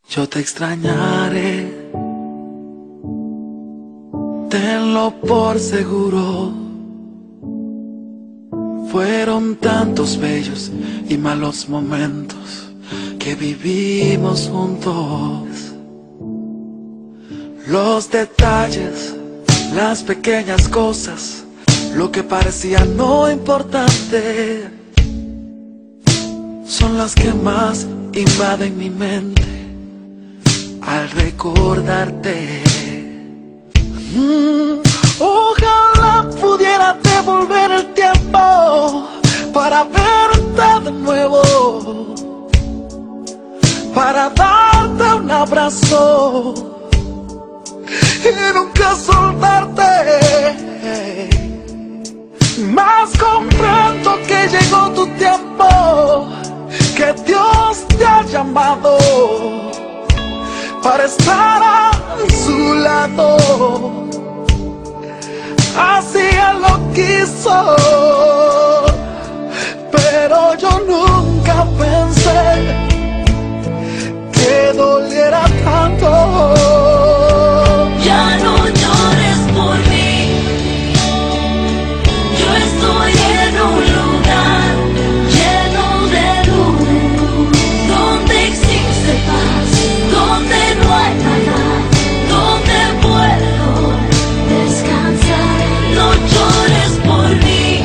Yo te extrañaré, tenlo por seguro. Fueron tantos bellos y malos momentos que vivimos juntos. Los detalles, las pequeñas cosas, lo que parecía no importante, son las que más invaden mi mente al recordarte. Ojalá pudiera devolver el tiempo para verte de nuevo, para darte un abrazo y nunca soltarte. Mas comprendo que llegó tu tiempo, que Dios te ha llamado para estar a su lado. Así Él lo quiso, pero yo nunca pensé que doliera tanto. Ya no llores por mí, yo estoy en un lugar lleno de luz, donde existe paz, donde no hay maldad, donde puedo descansar. No llores por mí,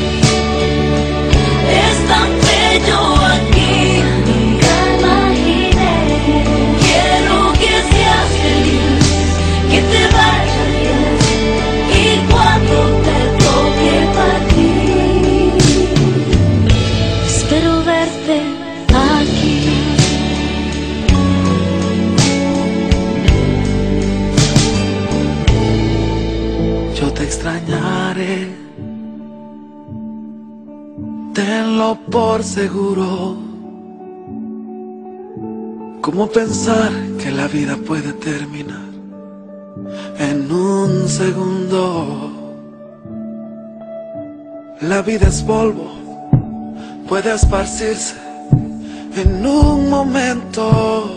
es tan bello aquí, nunca imaginé. Quiero que seas feliz, que te vaya bien, y cuando te toque partir, espero verte aquí. Yo te extrañaré, tenlo por seguro. ¿Cómo pensar que la vida puede terminar en un segundo? La vida es polvo, puede esparcirse en un momento.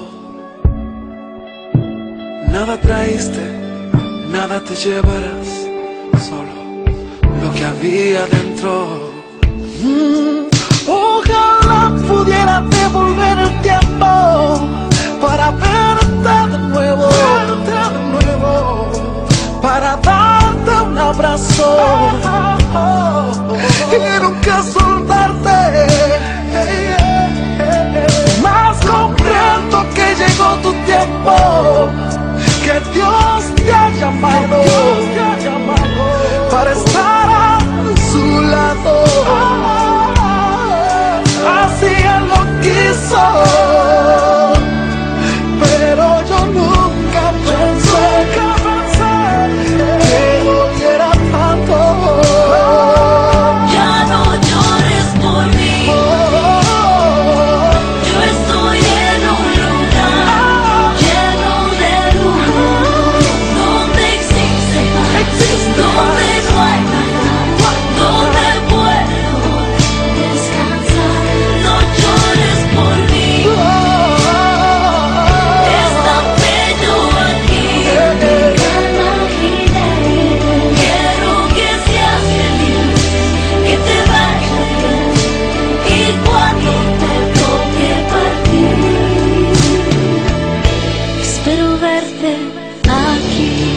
Nada traíste, nada te llevarás, solo lo que había dentro. Ojalá pudiera devolver el tiempo para verte de nuevo, para darte un abrazo y nunca soltarte. Mas comprendo que llegó tu tiempo, que Dios te ha llamado para estar a su lado. Así Él lo quiso, pero yo nunca pensé que doliera tanto. Ya no llores por mí, yo estoy en un lugar lleno de luz, donde existe paz, donde no hay maldad, donde puedo descansar. No llores por mí, es tan bello aquí, nunca imaginé. Quiero que seas feliz, que te vaya bien, y cuando te toque partir, espero verte aquí.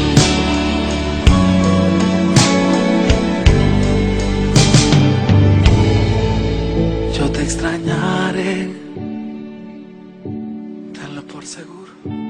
Yo te extrañaré, tenlo por seguro.